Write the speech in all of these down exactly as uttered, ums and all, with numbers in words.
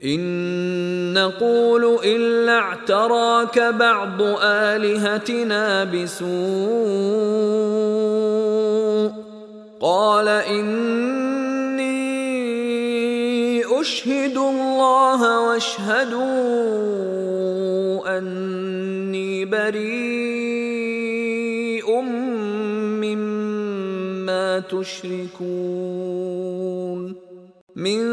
إن نقول إلا اعتراك بعض آلهتنا بسوء قال إني أشهد الله واشهدوا أني بريء مما تشركون من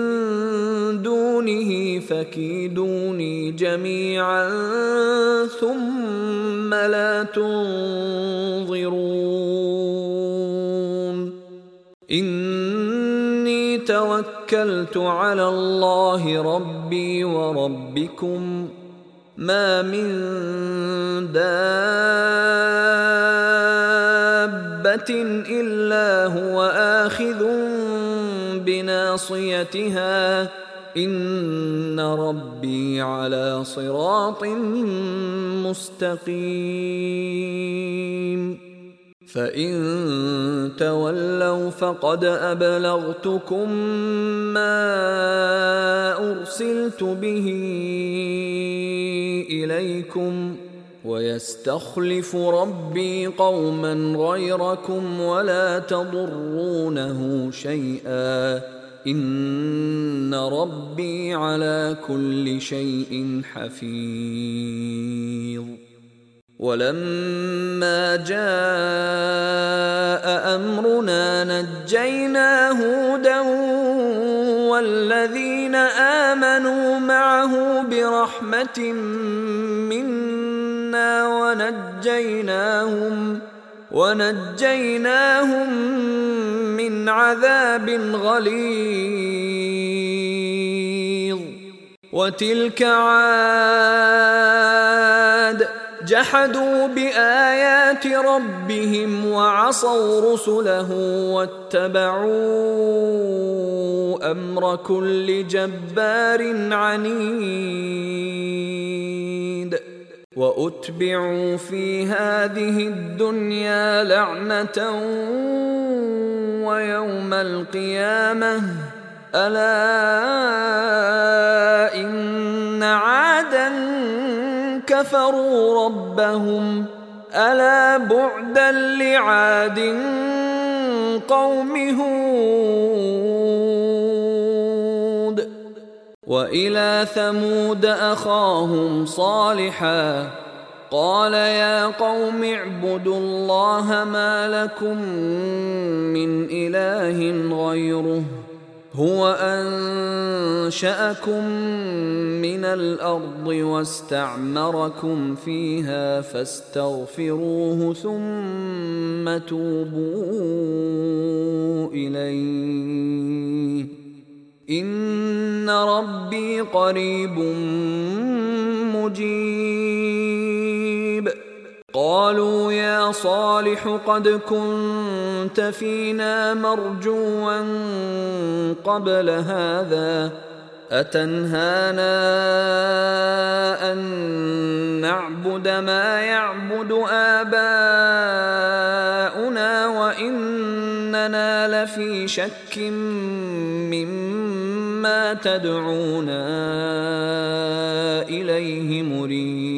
دونه فكيدوني جميعا ثم لا تنظرون إني توكلت على الله ربي وربكم ما من دابة إلا هو آخذ بناصيتها إن ربي على صراط مستقيم فإن تولوا فقد أبلغتكم ما أرسلت به إليكم ويستخلف ربي قوما غيركم ولا تضرونه شيئا إن ربي على كل شيء حفيظ ولما جاء أمرنا نجينا هودا والذين آمنوا معه برحمة منا ونجيناهم ونجيناهم من عذاب غليظ وتلك عاد جحدوا بآيات ربهم وعصوا رسله واتبعوا أمر كل جبار عنيد وأتبعوا في هذه الدنيا لعنة ويوم القيامة ألا إن عادا كفروا ربهم ألا بعدا لعاد قوم هود وإلى ثمود أخاهم صالحا قال يا قوم اعبدوا الله ما لكم من إله غيره هو أنشأكم من الأرض واستعمركم فيها فاستغفروه ثم توبوا إليه إن ربي قريب مجيب قالوا يا صالح قد كنت فينا مرجوا قبل هذا أتنهانا أن نعبد ما يعبد آباؤنا وإننا لفي شك مما تدعونا إليه مريب